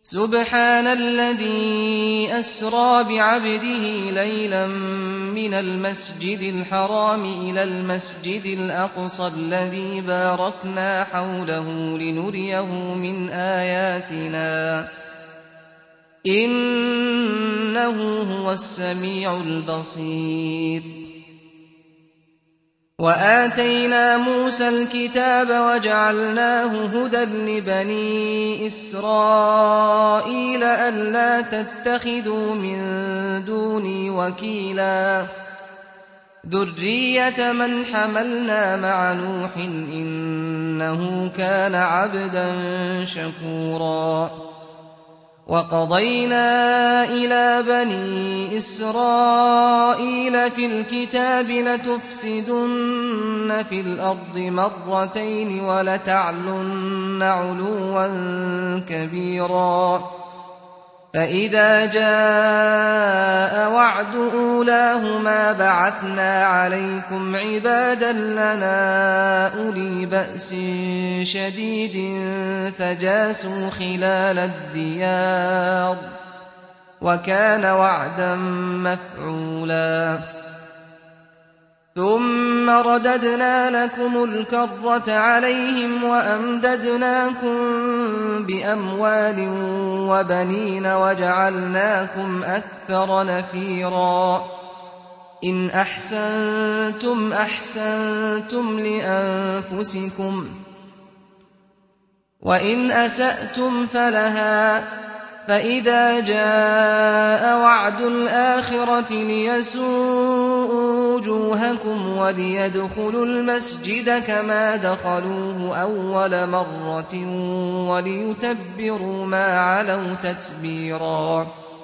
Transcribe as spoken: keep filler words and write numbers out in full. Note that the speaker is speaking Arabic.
سبحان الذي أسرى بعبده ليلا من المسجد الحرام إلى المسجد الأقصى الذي باركنا حوله لنريه من آياتنا إنه هو السميع البصير. وآتينا موسى الكتاب وجعلناه هدى لبني إسرائيل ألا تتخذوا من دوني وكيلا ذرية من حملنا مع نوح إنه كان عبدا شكورا. وقضينا إلى بني إسرائيل في الكتاب لتفسدن في الأرض مرتين ولتعلن علوا كبيرا. فإذا جاء وعد أولاهما بعثنا عليكم عبادا لنا أولي بأس شديد فجاسوا خلال الديار وكان وعدا مفعولا. ثم رددنا لكم الكرة عليهم وأمددناكم بأموال وبنين وجعلناكم أكثر نفيرا. إن أحسنتم أحسنتم لأنفسكم وإن أسأتم فلها. فإذا جاء وعد الآخرة ليسوءوا وجوهكم وليدخلوا المسجد كما دخلوه أول مرة وليتبروا ما علوا تتبيرا.